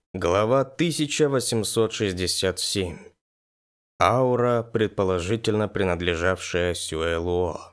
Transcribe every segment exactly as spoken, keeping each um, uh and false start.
Глава тысяча восемьсот шестьдесят семь. Аура, предположительно принадлежавшая Сюэлуо.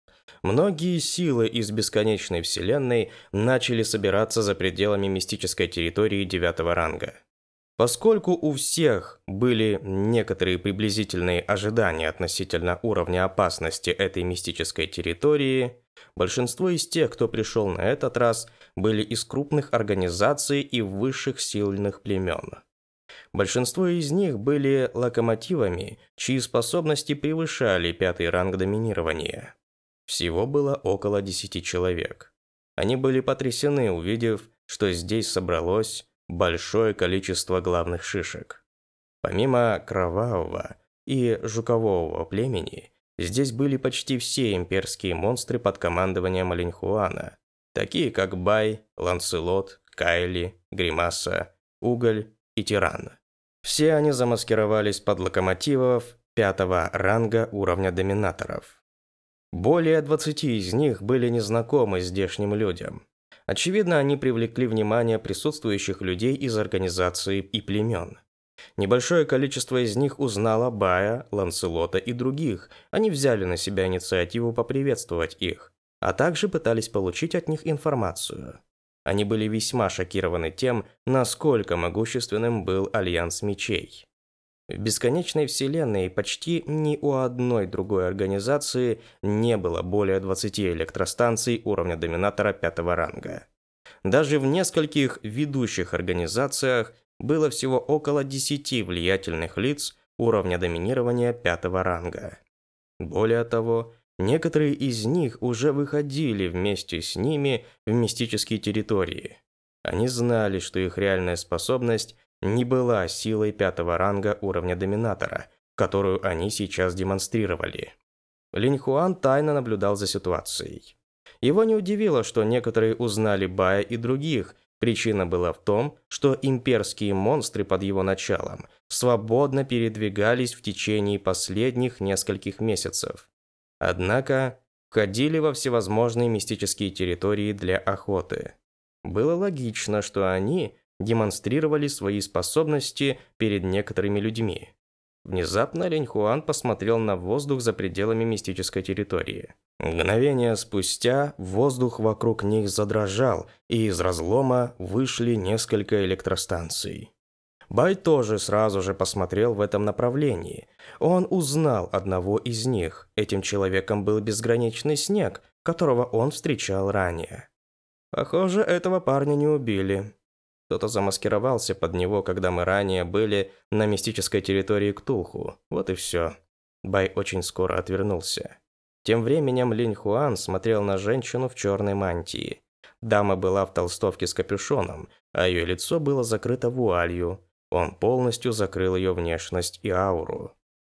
Многие силы из бесконечной вселенной начали собираться за пределами мистической территории девятого ранга. Поскольку у всех были некоторые приблизительные ожидания относительно уровня опасности этой мистической территории, большинство из тех, кто пришел на этот раз, были из крупных организаций и высших сильных племен. Большинство из них были локомотивами, чьи способности превышали пятый ранг доминирования. Всего было около десяти человек. Они были потрясены, увидев, что здесь собралось большое количество главных шишек. Помимо кровавого и жукового племени, здесь были почти все имперские монстры под командованием Линьхуана, такие как Бай, Ланселот, Кайли, Гримаса, Уголь и Тиран. Все они замаскировались под локомотивов пятого ранга уровня доминаторов. Более двадцати из них были незнакомы здешним людям. Очевидно, они привлекли внимание присутствующих людей из организации и племен. Небольшое количество из них узнало Бая, Ланселота и других. Они взяли на себя инициативу поприветствовать их, а также пытались получить от них информацию. Они были весьма шокированы тем, насколько могущественным был Альянс Мечей. В бесконечной вселенной почти ни у одной другой организации не было более двадцати электростанций уровня доминатора пятого ранга. Даже в нескольких ведущих организациях было всего около десяти влиятельных лиц уровня доминирования пятого ранга. Более того, некоторые из них уже выходили вместе с ними в мистические территории. Они знали, что их реальная способность не была силой пятого ранга уровня доминатора, которую они сейчас демонстрировали. Линьхуан тайно наблюдал за ситуацией. Его не удивило, что некоторые узнали Бая и других. Причина была в том, что имперские монстры под его началом свободно передвигались в течение последних нескольких месяцев. Однако, входили во всевозможные мистические территории для охоты. Было логично, что они демонстрировали свои способности перед некоторыми людьми. Внезапно Линьхуан посмотрел на воздух за пределами мистической территории. Мгновение спустя воздух вокруг них задрожал, и из разлома вышли несколько электростанций. Бай тоже сразу же посмотрел в этом направлении. Он узнал одного из них. Этим человеком был безграничный снег, которого он встречал ранее. Похоже, этого парня не убили. Кто-то замаскировался под него, когда мы ранее были на мистической территории Ктулху. Вот и все. Бай очень скоро отвернулся. Тем временем Линьхуан смотрел на женщину в черной мантии. Дама была в толстовке с капюшоном, а ее лицо было закрыто вуалью. Он полностью закрыл ее внешность и ауру.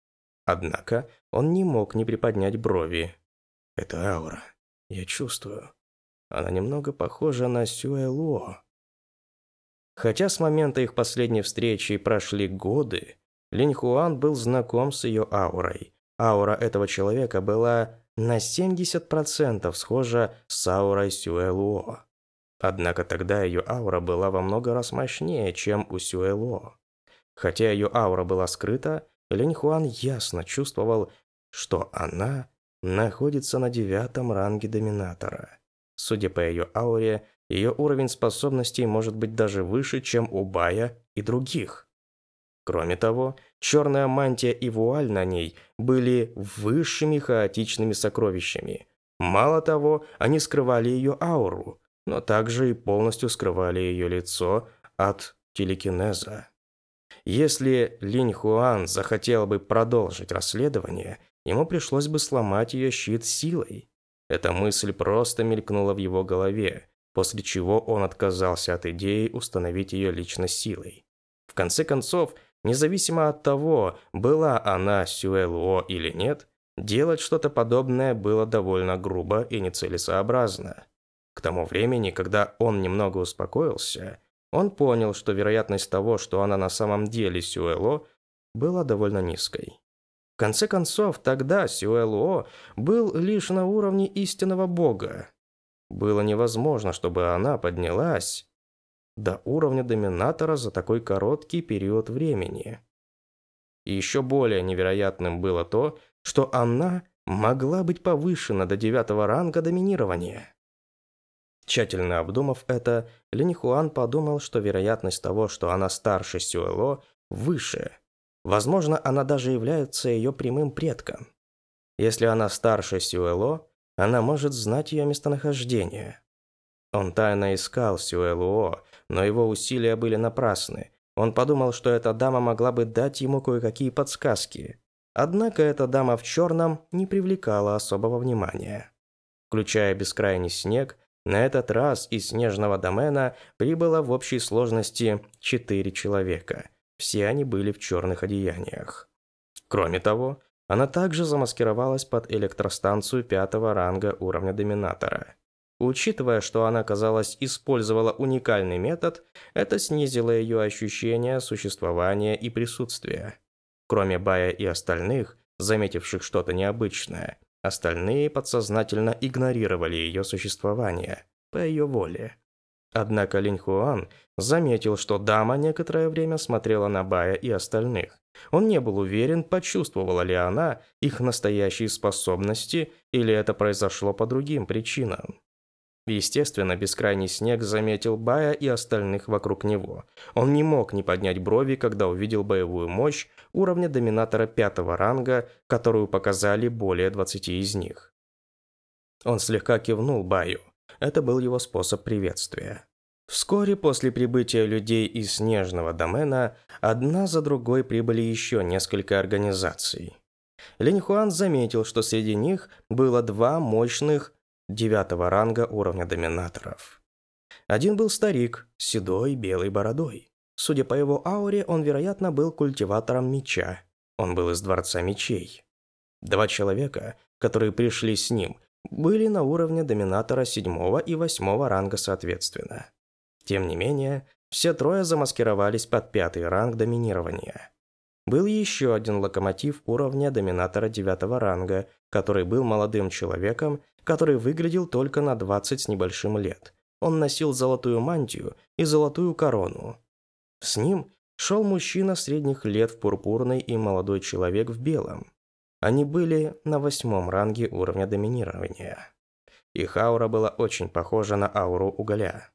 Однако он не мог не приподнять брови. «Это аура. Я чувствую. Она немного похожа на Сюэлуо». Хотя с момента их последней встречи прошли годы, Линьхуан был знаком с ее аурой. Аура этого человека была на семьдесят процентов схожа с аурой Сюэлуо. Однако тогда ее аура была во много раз мощнее, чем у Сюэлуо. Хотя ее аура была скрыта, Линьхуан ясно чувствовал, что она находится на девятом ранге доминатора. Судя по ее ауре, ее уровень способностей может быть даже выше, чем у Бая и других. Кроме того, черная мантия и вуаль на ней были высшими хаотичными сокровищами. Мало того, они скрывали ее ауру, но также и полностью скрывали ее лицо от телекинеза. Если Линьхуан захотел бы продолжить расследование, ему пришлось бы сломать ее щит силой. Эта мысль просто мелькнула в его голове, после чего он отказался от идеи установить ее личность силой. В конце концов, независимо от того, была она Сюэлуо или нет, делать что-то подобное было довольно грубо и нецелесообразно. К тому времени, когда он немного успокоился, он понял, что вероятность того, что она на самом деле Сюэлуо, была довольно низкой. В конце концов, тогда Сюэлуо был лишь на уровне истинного бога. Было невозможно, чтобы она поднялась до уровня доминатора за такой короткий период времени. И еще более невероятным было то, что она могла быть повышена до девятого ранга доминирования. Тщательно обдумав это, Линьхуан подумал, что вероятность того, что она старше Сюэло, выше. Возможно, она даже является ее прямым предком. Если она старше Сюэло, она может знать ее местонахождение. Он тайно искал Сюэлуо, но его усилия были напрасны. Он подумал, что эта дама могла бы дать ему кое-какие подсказки. Однако эта дама в черном не привлекала особого внимания. Включая бескрайний снег, на этот раз из снежного домена прибыло в общей сложности четыре человека. Все они были в черных одеяниях. Кроме того, она также замаскировалась под электростанцию пятого ранга уровня доминатора. Учитывая, что она, казалось, использовала уникальный метод, это снизило ее ощущение существования и присутствия. Кроме Бая и остальных, заметивших что-то необычное, остальные подсознательно игнорировали ее существование по ее воле. Однако Линьхуан заметил, что дама некоторое время смотрела на Бая и остальных. Он не был уверен, почувствовала ли она их настоящие способности, или это произошло по другим причинам. Естественно, бескрайний снег заметил Бая и остальных вокруг него. Он не мог не поднять брови, когда увидел боевую мощь уровня доминатора пятого ранга, которую показали более двадцати из них. Он слегка кивнул Баю. Это был его способ приветствия. Вскоре после прибытия людей из снежного домена, одна за другой прибыли еще несколько организаций. Линьхуан заметил, что среди них было два мощных девятого ранга уровня доминаторов. Один был старик с седой белой бородой. Судя по его ауре, он, вероятно, был культиватором меча. Он был из Дворца мечей. Два человека, которые пришли с ним, были на уровне доминатора седьмого и восьмого ранга соответственно. Тем не менее, все трое замаскировались под пятый ранг доминирования. Был еще один локомотив уровня доминатора девятого ранга, который был молодым человеком, который выглядел только на двадцать с небольшим лет. Он носил золотую мантию и золотую корону. С ним шел мужчина средних лет в пурпурной и молодой человек в белом. Они были на восьмом ранге уровня доминирования. Их аура была очень похожа на ауру угля.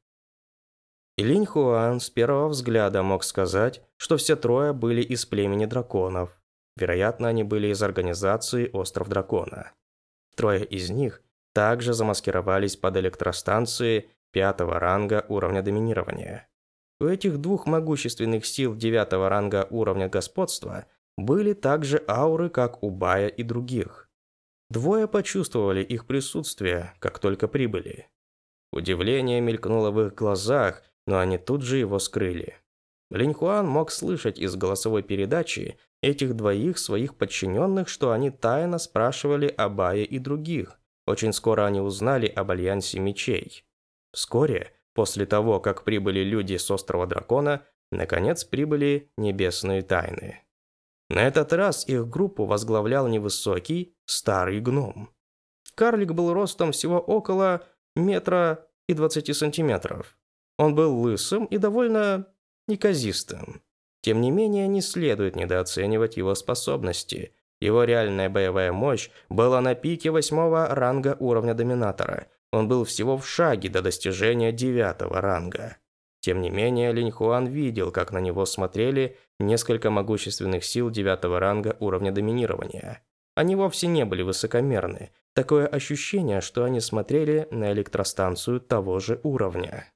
И Линьхуан с первого взгляда мог сказать, что все трое были из племени драконов. Вероятно, они были из организации «Остров Дракона». Трое из них также замаскировались под электростанции пятого ранга уровня доминирования. У этих двух могущественных сил девятого ранга уровня господства были также ауры, как у Бая и других. Двое почувствовали их присутствие, как только прибыли. Удивление мелькнуло в их глазах, но они тут же его скрыли. Линьхуан мог слышать из голосовой передачи этих двоих своих подчиненных, что они тайно спрашивали о Бае и других. Очень скоро они узнали об Альянсе мечей. Вскоре, после того, как прибыли люди с Острова Дракона, наконец прибыли Небесные Тайны. На этот раз их группу возглавлял невысокий, старый гном. Карлик был ростом всего около метра и двадцати сантиметров. Он был лысым и довольно неказистым. Тем не менее, не следует недооценивать его способности. Его реальная боевая мощь была на пике восьмого ранга уровня доминатора. Он был всего в шаге до достижения девятого ранга. Тем не менее, Линьхуан видел, как на него смотрели несколько могущественных сил девятого ранга уровня доминирования. Они вовсе не были высокомерны. Такое ощущение, что они смотрели на электростанцию того же уровня.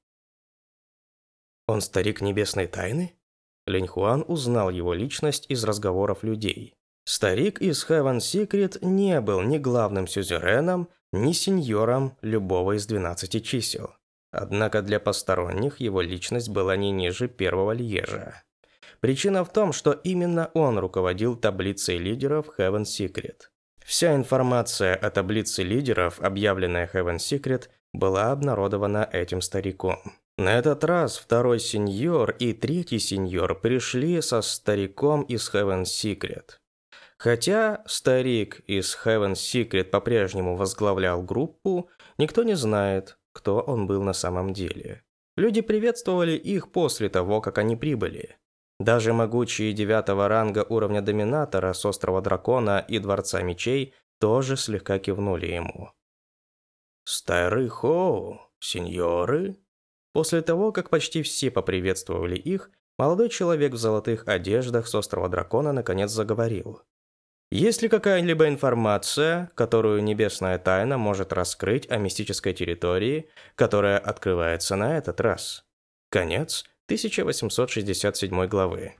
Он старик Небесной Тайны? Линьхуан узнал его личность из разговоров людей. Старик из Heaven Secret не был ни главным сюзереном, ни сеньором любого из двенадцати чисел. Однако для посторонних его личность была не ниже первого льежа. Причина в том, что именно он руководил таблицей лидеров Heaven Secret. Вся информация о таблице лидеров, объявленная Heaven Secret, была обнародована этим стариком. На этот раз второй сеньор и третий сеньор пришли со стариком из Heaven Secret. Хотя старик из Heaven Secret по-прежнему возглавлял группу, никто не знает, кто он был на самом деле. Люди приветствовали их после того, как они прибыли. Даже могучие девятого ранга уровня Доминатора с Острова Дракона и Дворца Мечей тоже слегка кивнули ему. «Старый Хоу, сеньоры?» После того, как почти все поприветствовали их, молодой человек в золотых одеждах с Острова Дракона наконец заговорил. «Есть ли какая-либо информация, которую Небесная Тайна может раскрыть о мистической территории, которая открывается на этот раз?» Конец тысяча восемьсот шестьдесят седьмой главы.